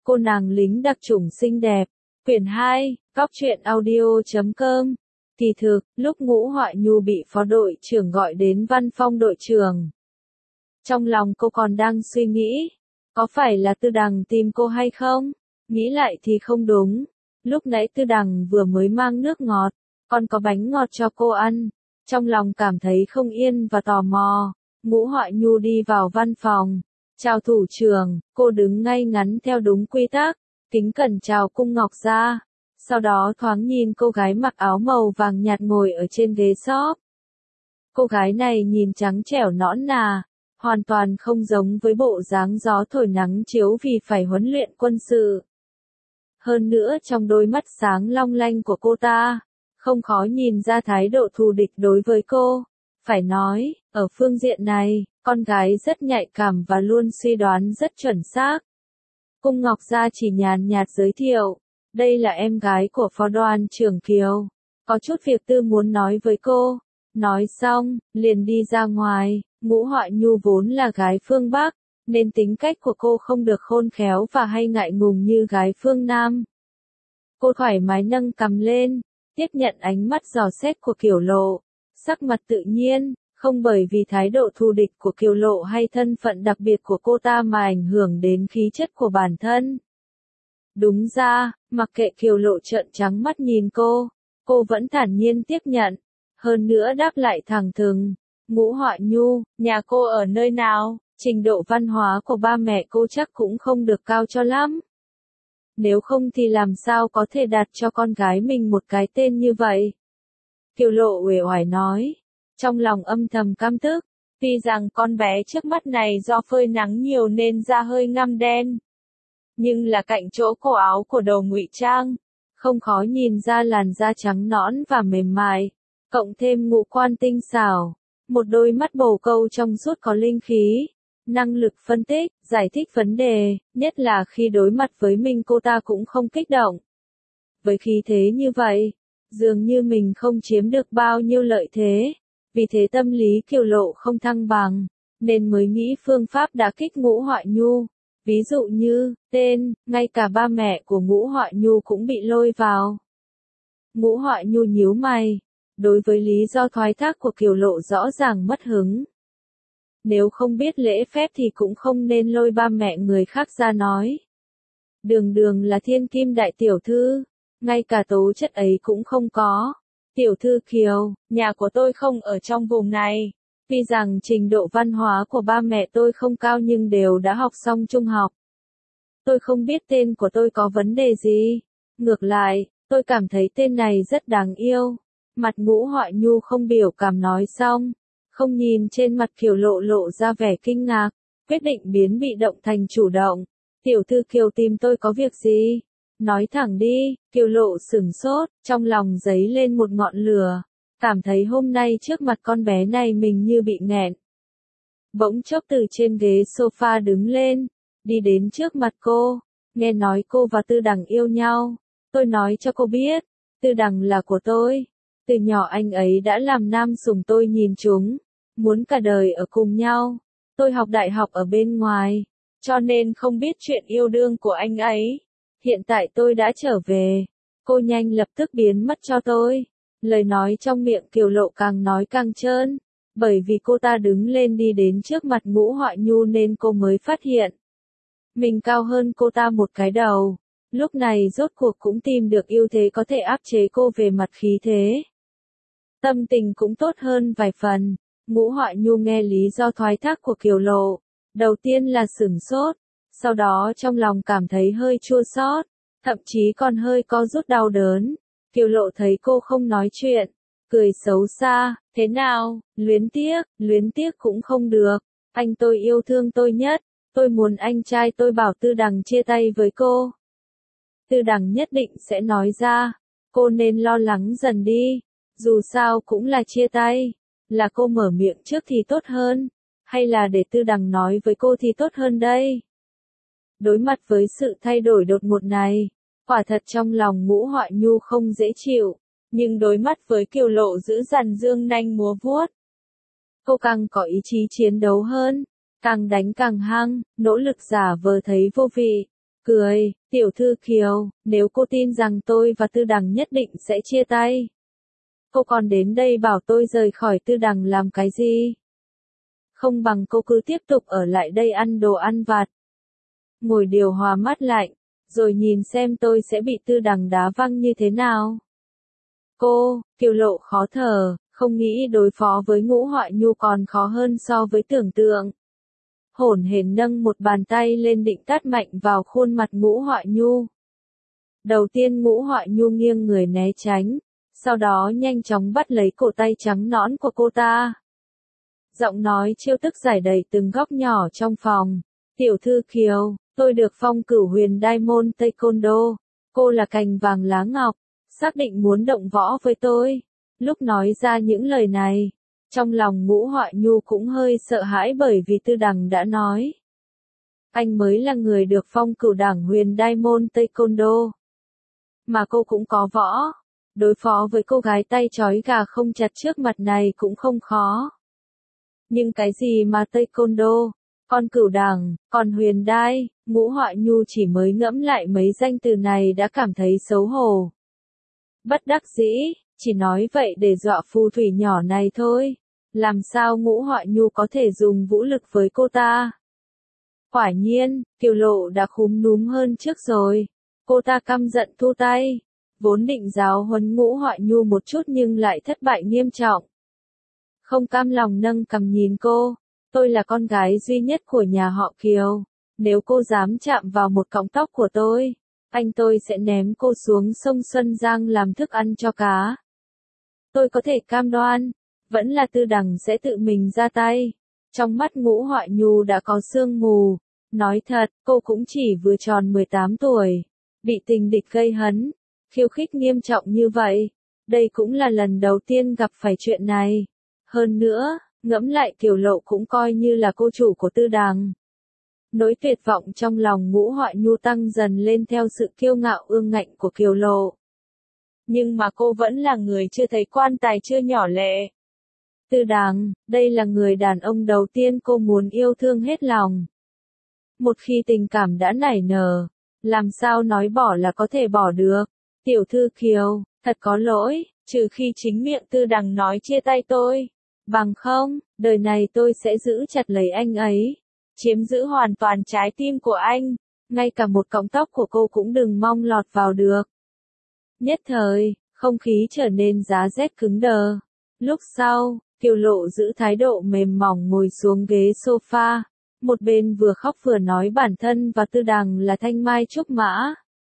Cô nàng lính đặc chủng xinh đẹp. Quyển 2, Góc truyện audio.com. Kỳ thực, lúc Ngũ Họa Nhu bị phó đội trưởng gọi đến văn phòng đội trưởng, trong lòng cô còn đang suy nghĩ, có phải là Tư Đằng tìm cô hay không? Nghĩ lại thì không đúng. Lúc nãy Tư Đằng vừa mới mang nước ngọt, còn có bánh ngọt cho cô ăn. Trong lòng cảm thấy không yên và tò mò. Ngũ Họa Nhu đi vào văn phòng. Chào thủ trưởng, cô đứng ngay ngắn theo đúng quy tắc, kính cẩn chào Cung Ngọc Gia. Sau đó thoáng nhìn cô gái mặc áo màu vàng nhạt ngồi ở trên ghế shop. Cô gái này nhìn trắng trẻo nõn nà, hoàn toàn không giống với bộ dáng gió thổi nắng chiếu vì phải huấn luyện quân sự. Hơn nữa trong đôi mắt sáng long lanh của cô ta, không khó nhìn ra thái độ thù địch đối với cô. Phải nói, ở phương diện này, con gái rất nhạy cảm và luôn suy đoán rất chuẩn xác. Cung Ngọc Gia chỉ nhàn nhạt giới thiệu, đây là em gái của phó đoàn trưởng Kiều, có chút việc tư muốn nói với cô. Nói xong, liền đi ra ngoài. Ngũ Họa Nhu vốn là gái phương Bắc, nên tính cách của cô không được khôn khéo và hay ngại ngùng như gái phương Nam. Cô thoải mái nâng cằm lên, tiếp nhận ánh mắt dò xét của Kiều Lộ, sắc mặt tự nhiên, không bởi vì thái độ thù địch của Kiều Lộ hay thân phận đặc biệt của cô ta mà ảnh hưởng đến khí chất của bản thân. Đúng ra, mặc kệ Kiều Lộ trợn trắng mắt nhìn cô vẫn thản nhiên tiếp nhận, hơn nữa đáp lại thẳng thừng. Ngũ Họa Nhu, nhà cô ở nơi nào? Trình độ văn hóa của ba mẹ cô chắc cũng không được cao cho lắm. Nếu không thì làm sao có thể đặt cho con gái mình một cái tên như vậy? Kiều Lộ uể oải nói, trong lòng âm thầm căm tức, tuy rằng con bé trước mắt này do phơi nắng nhiều nên da hơi ngăm đen. Nhưng là cạnh chỗ cổ áo của đầu ngụy trang, không khó nhìn ra làn da trắng nõn và mềm mại, cộng thêm ngũ quan tinh xảo, một đôi mắt bầu câu trong suốt có linh khí, năng lực phân tích, giải thích vấn đề, nhất là khi đối mặt với mình cô ta cũng không kích động. Với khí thế như vậy, dường như mình không chiếm được bao nhiêu lợi thế, vì thế tâm lý Kiều Lộ không thăng bằng, nên mới nghĩ phương pháp đả kích Ngũ Họa Nhu. Ví dụ như, tên, ngay cả ba mẹ của Ngũ Họa Nhu cũng bị lôi vào. Ngũ Họa Nhu nhíu mày, đối với lý do thoái thác của Kiều Lộ rõ ràng mất hứng. Nếu không biết lễ phép thì cũng không nên lôi ba mẹ người khác ra nói. Đường Đường là thiên kim đại tiểu thư, ngay cả tố chất ấy cũng không có. Tiểu thư Kiều, nhà của tôi không ở trong vùng này. Tuy rằng trình độ văn hóa của ba mẹ tôi không cao nhưng đều đã học xong trung học. Tôi không biết tên của tôi có vấn đề gì. Ngược lại, tôi cảm thấy tên này rất đáng yêu. Mặt Ngũ Họa Nhu không biểu cảm nói xong, không nhìn trên mặt Kiều Lộ lộ ra vẻ kinh ngạc, quyết định biến bị động thành chủ động. Tiểu thư Kiều tìm tôi có việc gì? Nói thẳng đi. Kiều Lộ sửng sốt, trong lòng dấy lên một ngọn lửa, cảm thấy hôm nay trước mặt con bé này mình như bị nghẹn. Bỗng chốc từ trên ghế sofa đứng lên, đi đến trước mặt cô, nghe nói cô và Tư Đằng yêu nhau. Tôi nói cho cô biết, Tư Đằng là của tôi. Từ nhỏ anh ấy đã làm nam sủng tôi nhìn chúng, muốn cả đời ở cùng nhau. Tôi học đại học ở bên ngoài, cho nên không biết chuyện yêu đương của anh ấy. Hiện tại tôi đã trở về, cô nhanh lập tức biến mất cho tôi. Lời nói trong miệng Kiều Lộ càng nói càng trơn, bởi vì cô ta đứng lên đi đến trước mặt Ngũ Họa Nhu nên cô mới phát hiện mình cao hơn cô ta một cái đầu. Lúc này rốt cuộc cũng tìm được ưu thế có thể áp chế cô về mặt khí thế. Tâm tình cũng tốt hơn vài phần. Ngũ Họa Nhu nghe lý do thoái thác của Kiều Lộ, đầu tiên là sửng sốt, sau đó trong lòng cảm thấy hơi chua xót, thậm chí còn hơi co rút đau đớn. Kiều Lộ thấy cô không nói chuyện, cười xấu xa, thế nào, luyến tiếc cũng không được, anh tôi yêu thương tôi nhất, tôi muốn anh trai tôi bảo Tư Đằng chia tay với cô. Tư Đằng nhất định sẽ nói ra, cô nên lo lắng dần đi, dù sao cũng là chia tay, là cô mở miệng trước thì tốt hơn, hay là để Tư Đằng nói với cô thì tốt hơn đây. Đối mặt với sự thay đổi đột ngột này, quả thật trong lòng Ngũ Họa Nhu không dễ chịu, nhưng đối mắt với Kiều Lộ giữ dằn dương nanh múa vuốt, cô càng có ý chí chiến đấu hơn, càng đánh càng hăng, nỗ lực giả vờ thấy vô vị, Cười, tiểu thư Kiều, nếu cô tin rằng tôi và Tư Đằng nhất định sẽ chia tay, cô còn đến đây bảo tôi rời khỏi Tư Đằng làm cái gì? Không bằng cô cứ tiếp tục ở lại đây ăn đồ ăn vặt, ngồi điều hòa mát lạnh, rồi nhìn xem tôi sẽ bị Tư Đằng đá văng như thế nào. Cô, Kiều Lộ khó thở, không nghĩ đối phó với Ngũ Họa Nhu còn khó hơn so với tưởng tượng. Hổn hển nâng một bàn tay lên định tát mạnh vào khuôn mặt Ngũ Họa Nhu. Đầu tiên Ngũ Họa Nhu nghiêng người né tránh, sau đó nhanh chóng bắt lấy cổ tay trắng nõn của cô ta. Giọng nói trêu tức rải đầy từng góc nhỏ trong phòng. Tiểu thư Kiều, tôi được phong cửu huyền Diamond Taekwondo, cô là cành vàng lá ngọc, xác định muốn động võ với tôi. Lúc nói ra những lời này, trong lòng Ngũ Họa Nhu cũng hơi sợ hãi bởi vì Tư Đằng đã nói. Anh mới là người được phong cửu đảng huyền Diamond Taekwondo. Mà cô cũng có võ. Đối phó với cô gái tay trói gà không chặt trước mặt này cũng không khó. Nhưng cái gì mà Taekwondo, con cửu đảng, còn huyền đai, Ngũ Họa Nhu chỉ mới ngẫm lại mấy danh từ này đã cảm thấy xấu hổ. Bất đắc dĩ, chỉ nói vậy để dọa phù thủy nhỏ này thôi. Làm sao Ngũ Họa Nhu có thể dùng vũ lực với cô ta? Quả nhiên, Kiều Lộ đã khúm núm hơn trước rồi. Cô ta căm giận thu tay. Vốn định giáo huấn Ngũ Họa Nhu một chút nhưng lại thất bại nghiêm trọng. Không cam lòng nâng cằm nhìn cô. Tôi là con gái duy nhất của nhà họ Kiều. Nếu cô dám chạm vào một cọng tóc của tôi, anh tôi sẽ ném cô xuống sông Xuân Giang làm thức ăn cho cá. Tôi có thể cam đoan, vẫn là Tư Đằng sẽ tự mình ra tay. Trong mắt Ngũ Họa Nhu đã có sương mù. Nói thật, cô cũng chỉ vừa tròn 18 tuổi. Bị tình địch gây hấn, khiêu khích nghiêm trọng như vậy. Đây cũng là lần đầu tiên gặp phải chuyện này. Hơn nữa, ngẫm lại Kiều Lộ cũng coi như là cô chủ của Tư Đằng. Nỗi tuyệt vọng trong lòng Ngũ Họa Nhu tăng dần lên theo sự kiêu ngạo ương ngạnh của Kiều Lộ. Nhưng mà cô vẫn là người chưa thấy quan tài chưa nhỏ lệ. Tư Đằng, đây là người đàn ông đầu tiên cô muốn yêu thương hết lòng. Một khi tình cảm đã nảy nở, làm sao nói bỏ là có thể bỏ được. Tiểu thư Kiều, thật có lỗi, trừ khi chính miệng Tư Đằng nói chia tay tôi. Bằng không, đời này tôi sẽ giữ chặt lấy anh ấy. Chiếm giữ hoàn toàn trái tim của anh. Ngay cả một cọng tóc của cô cũng đừng mong lọt vào được. Nhất thời, không khí trở nên giá rét cứng đờ. Lúc sau, Kiều Lộ giữ thái độ mềm mỏng ngồi xuống ghế sofa. Một bên vừa khóc vừa nói bản thân và Tư Đằng là thanh mai trúc mã.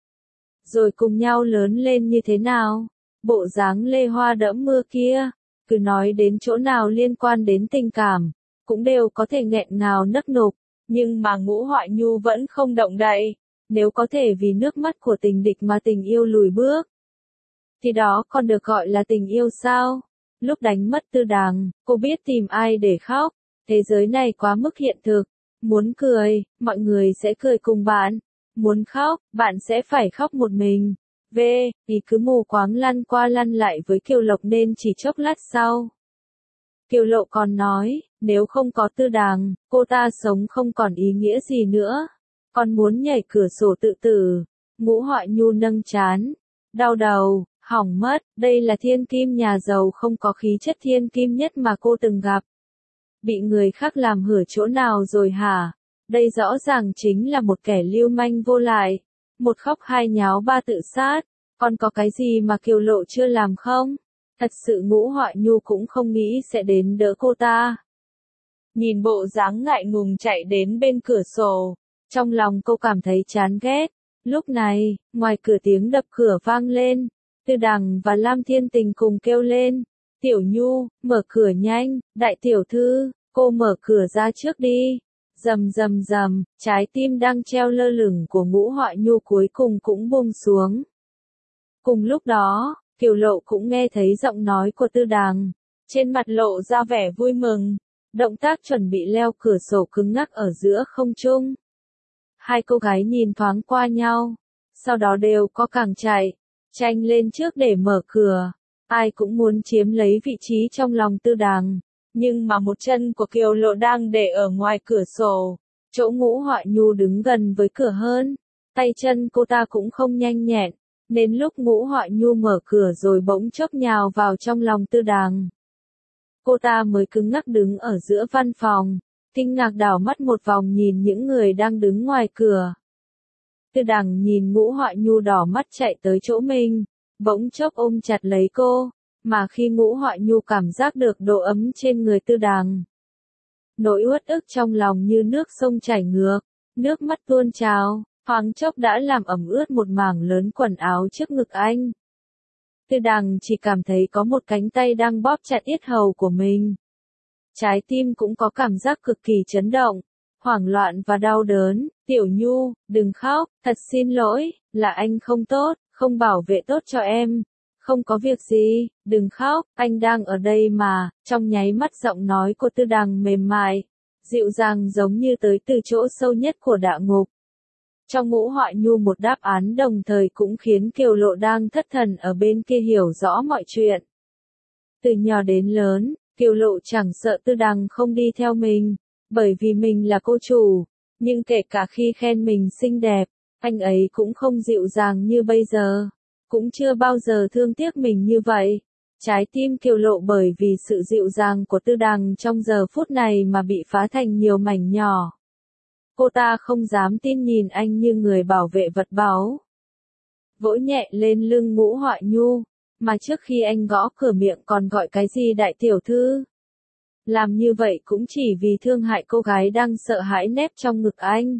Rồi cùng nhau lớn lên như thế nào? Bộ dáng lê hoa đẫm mưa kia, cứ nói đến chỗ nào liên quan đến tình cảm, cũng đều có thể nghẹn ngào nức nục. Nhưng mà Ngũ Họa Nhu vẫn không động đậy. Nếu có thể vì nước mắt của tình địch mà tình yêu lùi bước, thì đó còn được gọi là tình yêu sao? Lúc đánh mất Tư Đằng, cô biết tìm ai để khóc. Thế giới này quá mức hiện thực. Muốn cười, mọi người sẽ cười cùng bạn. Muốn khóc, bạn sẽ phải khóc một mình. Ý cứ mù quáng lăn qua lăn lại với Kiều Lộc nên chỉ chốc lát sau. Kiều Lộ còn nói, nếu không có Tư Đằng, cô ta sống không còn ý nghĩa gì nữa. Còn muốn nhảy cửa sổ tự tử. Ngũ Họa Nhu nâng trán. Đau đầu, hỏng mất, đây là thiên kim nhà giàu không có khí chất thiên kim nhất mà cô từng gặp. Bị người khác làm hở chỗ nào rồi hả? Đây rõ ràng chính là một kẻ lưu manh vô lại. Một khóc hai nháo ba tự sát. Còn có cái gì mà Kiều Lộ chưa làm không? Thật sự Ngũ Họa Nhu cũng không nghĩ sẽ đến đỡ cô ta. Nhìn bộ dáng ngại ngùng chạy đến bên cửa sổ. Trong lòng cô cảm thấy chán ghét. Lúc này, ngoài cửa tiếng đập cửa vang lên. Tư Đằng và Lam Thiên Tình cùng kêu lên. Tiểu Nhu, mở cửa nhanh, đại tiểu thư, cô mở cửa ra trước đi. Rầm rầm rầm, trái tim đang treo lơ lửng của Ngũ Họa Nhu cuối cùng cũng buông xuống. Cùng lúc đó, Kiều Lộ cũng nghe thấy giọng nói của Tư Đằng. Trên mặt lộ ra vẻ vui mừng. Động tác chuẩn bị leo cửa sổ cứng ngắc ở giữa không trung. Hai cô gái nhìn thoáng qua nhau. Sau đó đều có càng chạy. Tranh lên trước để mở cửa. Ai cũng muốn chiếm lấy vị trí trong lòng Tư Đằng. Nhưng mà một chân của Kiều Lộ đang để ở ngoài cửa sổ. Chỗ Ngũ Họa Nhu đứng gần với cửa hơn. Tay chân cô ta cũng không nhanh nhẹn, đến lúc Ngũ Họa Nhu mở cửa rồi bỗng chốc nhào vào trong lòng Tư Đằng. Cô ta mới cứng ngắc đứng ở giữa văn phòng, kinh ngạc đảo mắt một vòng nhìn những người đang đứng ngoài cửa. Tư Đằng nhìn Ngũ Họa Nhu đỏ mắt chạy tới chỗ mình, bỗng chốc ôm chặt lấy cô, mà khi Ngũ Họa Nhu cảm giác được độ ấm trên người Tư Đằng, nỗi uất ức trong lòng như nước sông chảy ngược, nước mắt tuôn trào, thoáng chốc đã làm ẩm ướt một mảng lớn quần áo trước ngực anh. Tư Đằng chỉ cảm thấy có một cánh tay đang bóp chặt yết hầu của mình. Trái tim cũng có cảm giác cực kỳ chấn động, hoảng loạn và đau đớn. Tiểu Nhu, đừng khóc, thật xin lỗi, là anh không tốt, không bảo vệ tốt cho em. Không có việc gì, đừng khóc, anh đang ở đây mà. Trong nháy mắt giọng nói của Tư Đằng mềm mại, dịu dàng giống như tới từ chỗ sâu nhất của địa ngục. Trong Ngũ Họa Nhu một đáp án đồng thời cũng khiến Kiều Lộ đang thất thần ở bên kia hiểu rõ mọi chuyện. Từ nhỏ đến lớn, Kiều Lộ chẳng sợ Tư Đằng không đi theo mình, bởi vì mình là cô chủ, nhưng kể cả khi khen mình xinh đẹp, anh ấy cũng không dịu dàng như bây giờ, cũng chưa bao giờ thương tiếc mình như vậy. Trái tim Kiều Lộ bởi vì sự dịu dàng của Tư Đằng trong giờ phút này mà bị phá thành nhiều mảnh nhỏ. Cô ta không dám tin nhìn anh như người bảo vệ vật báu. Vỗ nhẹ lên lưng Ngũ Họa Nhu, mà trước khi anh gõ cửa miệng còn gọi cái gì đại tiểu thư. Làm như vậy cũng chỉ vì thương hại cô gái đang sợ hãi nép trong ngực anh.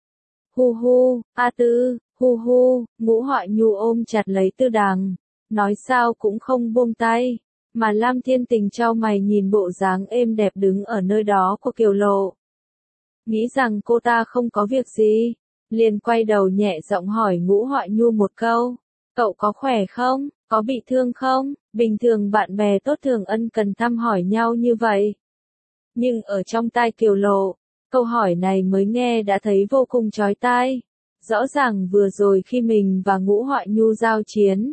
Hu hu, A Tư, hu hu, Ngũ Họa Nhu ôm chặt lấy Tư Đằng, nói sao cũng không buông tay, mà Lam Thiên Tình chau mày nhìn bộ dáng êm đẹp đứng ở nơi đó của Kiều Lộ. Nghĩ rằng cô ta không có việc gì, liền quay đầu nhẹ giọng hỏi Ngũ Họa Nhu một câu, cậu có khỏe không, có bị thương không? Bình thường bạn bè tốt thường ân cần thăm hỏi nhau như vậy. Nhưng ở trong tai Kiều Lộ, câu hỏi này mới nghe đã thấy vô cùng chói tai. Rõ ràng vừa rồi khi mình và Ngũ Họa Nhu giao chiến,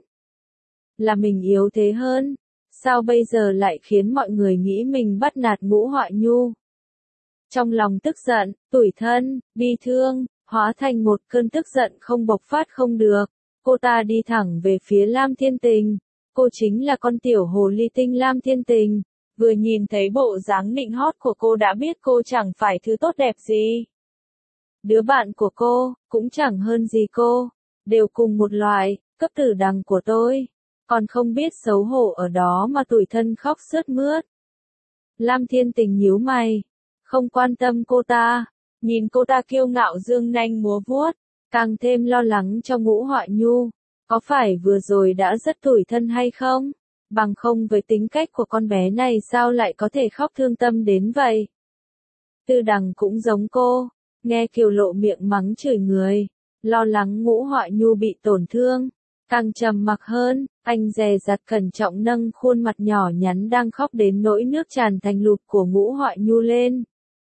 là mình yếu thế hơn, sao bây giờ lại khiến mọi người nghĩ mình bắt nạt Ngũ Họa Nhu? Trong lòng tức giận, tủi thân, bi thương, hóa thành một cơn tức giận không bộc phát không được. Cô ta đi thẳng về phía Lam Thiên Tình. Cô chính là con tiểu hồ ly tinh Lam Thiên Tình. Vừa nhìn thấy bộ dáng nịnh hót của cô đã biết cô chẳng phải thứ tốt đẹp gì. Đứa bạn của cô, cũng chẳng hơn gì cô. Đều cùng một loại, cấp tử đằng của tôi. Còn không biết xấu hổ ở đó mà tủi thân khóc sướt mướt. Lam Thiên Tình nhíu mày. Không quan tâm cô ta. Nhìn cô ta kiêu ngạo dương nanh múa vuốt. Càng thêm lo lắng cho Ngũ Họa Nhu. Có phải vừa rồi đã rất tủi thân hay không? Bằng không với tính cách của con bé này sao lại có thể khóc thương tâm đến vậy? Tư Đằng cũng giống cô. Nghe Kiều Lộ miệng mắng chửi người. Lo lắng Ngũ Họa Nhu bị tổn thương. Càng trầm mặc hơn, anh dè dặt cẩn trọng nâng khuôn mặt nhỏ nhắn đang khóc đến nỗi nước tràn thành lụt của Ngũ Họa Nhu lên.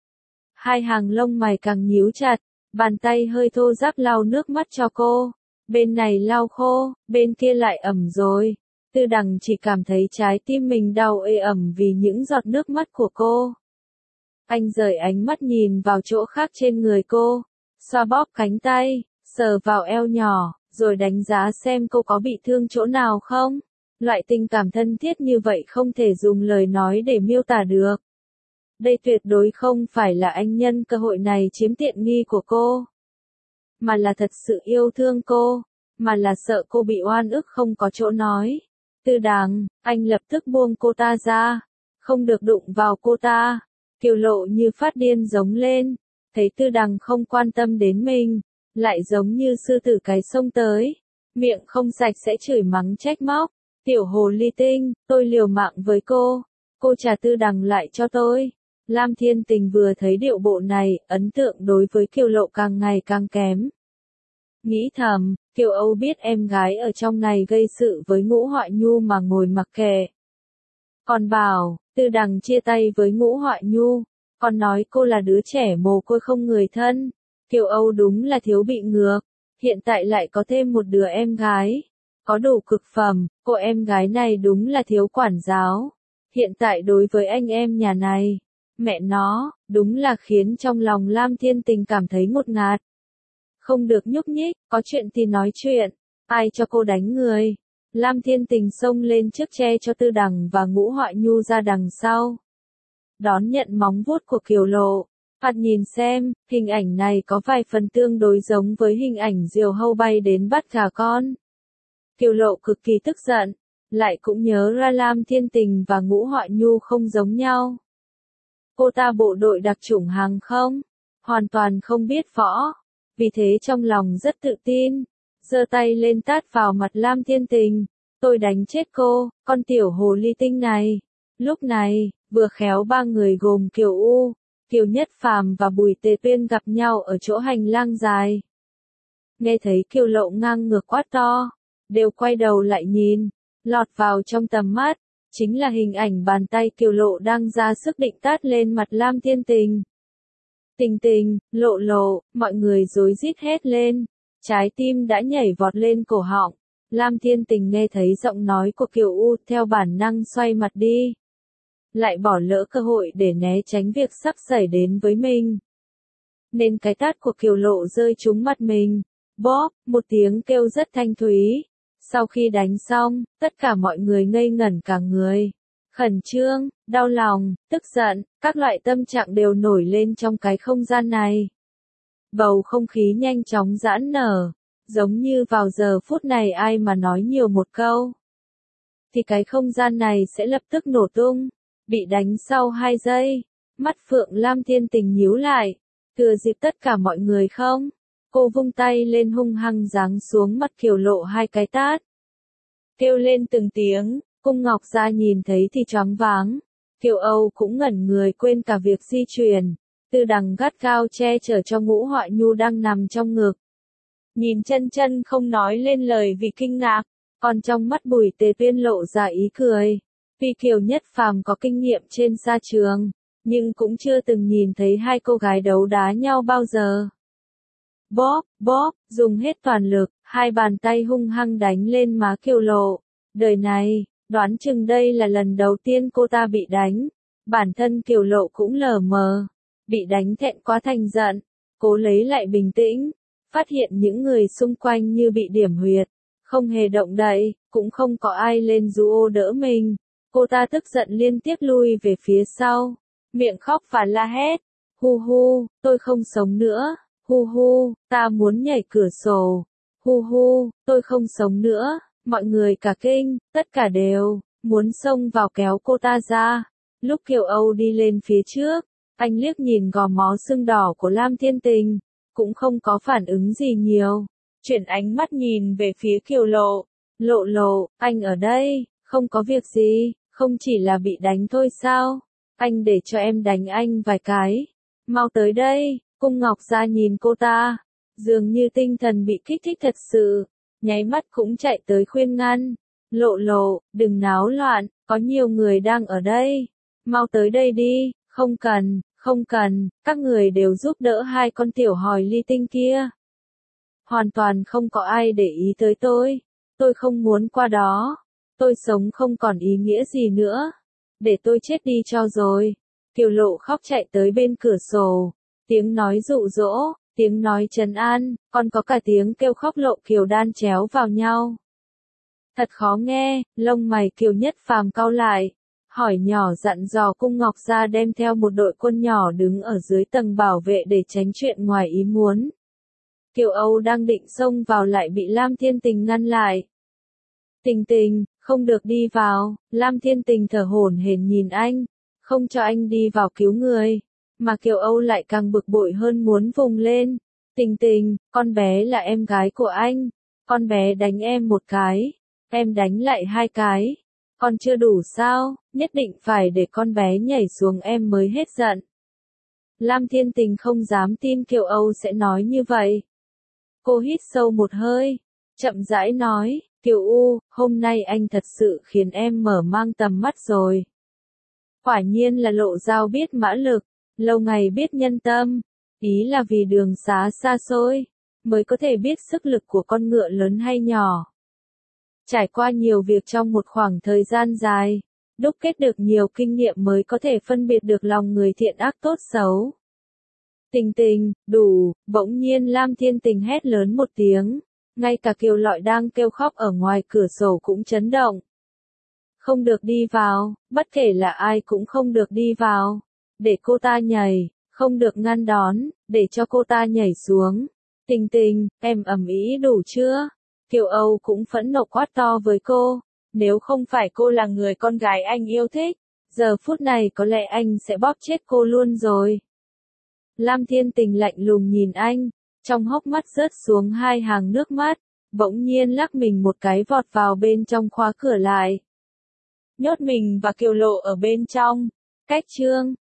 Hai hàng lông mày càng nhíu chặt, bàn tay hơi thô ráp lau nước mắt cho cô. Bên này lau khô, bên kia lại ẩm rồi. Tư Đằng chỉ cảm thấy trái tim mình đau ê ẩm vì những giọt nước mắt của cô. Anh rời ánh mắt nhìn vào chỗ khác trên người cô, xoa bóp cánh tay, sờ vào eo nhỏ, rồi đánh giá xem cô có bị thương chỗ nào không. Loại tình cảm thân thiết như vậy không thể dùng lời nói để miêu tả được. Đây tuyệt đối không phải là anh nhân cơ hội này chiếm tiện nghi của cô, mà là thật sự yêu thương cô, mà là sợ cô bị oan ức không có chỗ nói. Tư Đằng, anh lập tức buông cô ta ra, không được đụng vào cô ta. Kiều Lộ như phát điên giống lên, thấy Tư Đằng không quan tâm đến mình, lại giống như sư tử cái xông tới, miệng không sạch sẽ chửi mắng trách móc. Tiểu hồ ly tinh, tôi liều mạng với cô trả Tư Đằng lại cho tôi. Lam Thiên Tình vừa thấy điệu bộ này, ấn tượng đối với Kiều Lộ càng ngày càng kém. Nghĩ thầm, Kiều Âu biết em gái ở trong này gây sự với Ngũ Họa Nhu mà ngồi mặc kệ. Còn bảo, Tư Đằng chia tay với Ngũ Họa Nhu, còn nói cô là đứa trẻ mồ côi không người thân. Kiều Âu đúng là thiếu bị ngược, hiện tại lại có thêm một đứa em gái. Có đủ cực phẩm, cô em gái này đúng là thiếu quản giáo. Hiện tại đối với anh em nhà này, mẹ nó, đúng là khiến trong lòng Lam Thiên Tình cảm thấy ngột ngạt. Không được nhúc nhích, có chuyện thì nói chuyện. Ai cho cô đánh người? Lam Thiên Tình xông lên trước che cho Tư Đằng và Ngũ Họa Nhu ra đằng sau. Đón nhận móng vuốt của Kiều Lộ. Phạt nhìn xem, hình ảnh này có vài phần tương đối giống với hình ảnh diều hâu bay đến bắt gà con. Kiều Lộ cực kỳ tức giận, lại cũng nhớ ra Lam Thiên Tình và Ngũ Họa Nhu không giống nhau. Cô ta bộ đội đặc chủng hàng không, hoàn toàn không biết võ, vì thế trong lòng rất tự tin, giơ tay lên tát vào mặt Lam Thiên Tình, tôi đánh chết cô, con tiểu hồ ly tinh này. Lúc này, vừa khéo ba người gồm Kiều U, Kiều Nhất Phàm và Bùi Tề Tuyên gặp nhau ở chỗ hành lang dài. Nghe thấy Kiều Lộ ngang ngược quát to, đều quay đầu lại nhìn, lọt vào trong tầm mắt, chính là hình ảnh bàn tay Kiều Lộ đang ra sức định tát lên mặt Lam Thiên Tình. Tình Tình, Lộ Lộ, mọi người rối rít hét lên, trái tim đã nhảy vọt lên cổ họng. Lam Thiên Tình nghe thấy giọng nói của Kiều U theo bản năng xoay mặt đi. Lại bỏ lỡ cơ hội để né tránh việc sắp xảy đến với mình. Nên cái tát của Kiều Lộ rơi trúng mặt mình. Bóp, một tiếng kêu rất thanh thúy. Sau khi đánh xong, tất cả mọi người ngây ngẩn cả người. Khẩn trương, đau lòng, tức giận, các loại tâm trạng đều nổi lên trong cái không gian này. Bầu không khí nhanh chóng giãn nở, giống như vào giờ phút này ai mà nói nhiều một câu, thì cái không gian này sẽ lập tức nổ tung. Bị đánh sau 2 giây, mắt Phượng Lam Thiên Tình nhíu lại, thừa dịp tất cả mọi người không, cô vung tay lên hung hăng giáng xuống mặt Kiều Lộ 2 cái tát. Kêu lên từng tiếng, Cung Ngọc Gia nhìn thấy thì choáng váng, Kiều Âu cũng ngẩn người quên cả việc di chuyển, Tư Đằng gắt gao che chở cho Ngũ Họa Nhu đang nằm trong ngực. Nhìn chân chân không nói lên lời vì kinh ngạc, còn trong mắt Bùi Tề Tuyên lộ ra ý cười. Vì Kiều Nhất Phàm có kinh nghiệm trên sa trường, nhưng cũng chưa từng nhìn thấy hai cô gái đấu đá nhau bao giờ. Bóp, bóp, dùng hết toàn lực, hai bàn tay hung hăng đánh lên má Kiều Lộ. Đời này, đoán chừng đây là lần đầu tiên cô ta bị đánh. Bản thân Kiều Lộ cũng lờ mờ, bị đánh thẹn quá thành giận, cố lấy lại bình tĩnh, phát hiện những người xung quanh như bị điểm huyệt, không hề động đậy, cũng không có ai lên du ô đỡ mình. Cô ta tức giận liên tiếp lui về phía sau, miệng khóc và la hét, hu hu, tôi không sống nữa, hu hu, ta muốn nhảy cửa sổ, hu hu, tôi không sống nữa, mọi người cả kinh, tất cả đều, muốn xông vào kéo cô ta ra. Lúc Kiều Âu đi lên phía trước, anh liếc nhìn gò má sưng đỏ của Lam Thiên Tình, cũng không có phản ứng gì nhiều, chuyển ánh mắt nhìn về phía Kiều Lộ, Lộ Lộ, anh ở đây, không có việc gì. Không chỉ là bị đánh thôi sao? Anh để cho em đánh anh vài cái. Mau tới đây, Cung Ngọc Gia nhìn cô ta. Dường như tinh thần bị kích thích thật sự. Nháy mắt cũng chạy tới khuyên ngăn. Lộ Lộ, đừng náo loạn, có nhiều người đang ở đây. Mau tới đây đi, không cần, không cần, các người đều giúp đỡ hai con tiểu hòi ly tinh kia. Hoàn toàn không có ai để ý tới tôi không muốn qua đó. Tôi sống không còn ý nghĩa gì nữa. Để tôi chết đi cho rồi. Kiều Lộ khóc chạy tới bên cửa sổ. Tiếng nói dụ dỗ, tiếng nói trấn an, còn có cả tiếng kêu khóc Lộ Kiều đan chéo vào nhau. Thật khó nghe, lông mày Kiều Nhất Phàm cau lại. Hỏi nhỏ dặn dò Cung Ngọc Gia đem theo một đội quân nhỏ đứng ở dưới tầng bảo vệ để tránh chuyện ngoài ý muốn. Kiều Âu đang định xông vào lại bị Lam Thiên Tình ngăn lại. Tình Tình, không được đi vào, Lam Thiên Tình thở hổn hển nhìn anh, không cho anh đi vào cứu người, mà Kiều Âu lại càng bực bội hơn muốn vùng lên. Tình Tình, con bé là em gái của anh, con bé đánh em một cái, em đánh lại 2 cái, còn chưa đủ sao, nhất định phải để con bé nhảy xuống em mới hết giận. Lam Thiên Tình không dám tin Kiều Âu sẽ nói như vậy. Cô hít sâu một hơi, chậm rãi nói. Kiều U, hôm nay anh thật sự khiến em mở mang tầm mắt rồi. Quả nhiên là Lộ Giao biết mã lực, lâu ngày biết nhân tâm, ý là vì đường xá xa xôi, mới có thể biết sức lực của con ngựa lớn hay nhỏ. Trải qua nhiều việc trong một khoảng thời gian dài, đúc kết được nhiều kinh nghiệm mới có thể phân biệt được lòng người thiện ác tốt xấu. Tình Tình, đủ, bỗng nhiên Lam Thiên Tình hét lớn một tiếng. Ngay cả Kiều Lọi đang kêu khóc ở ngoài cửa sổ cũng chấn động. Không được đi vào, bất kể là ai cũng không được đi vào. Để cô ta nhảy, không được ngăn đón, để cho cô ta nhảy xuống. Tình Tình, em ầm ĩ đủ chưa? Kiều Âu cũng phẫn nộ quát to với cô. Nếu không phải cô là người con gái anh yêu thích, giờ phút này có lẽ anh sẽ bóp chết cô luôn rồi. Lam Thiên Tình lạnh lùng nhìn anh, trong hốc mắt rớt xuống hai hàng nước mắt, bỗng nhiên lắc mình một cái vọt vào bên trong khóa cửa lại. Nhốt mình và Kiều Lộ ở bên trong. Cách chương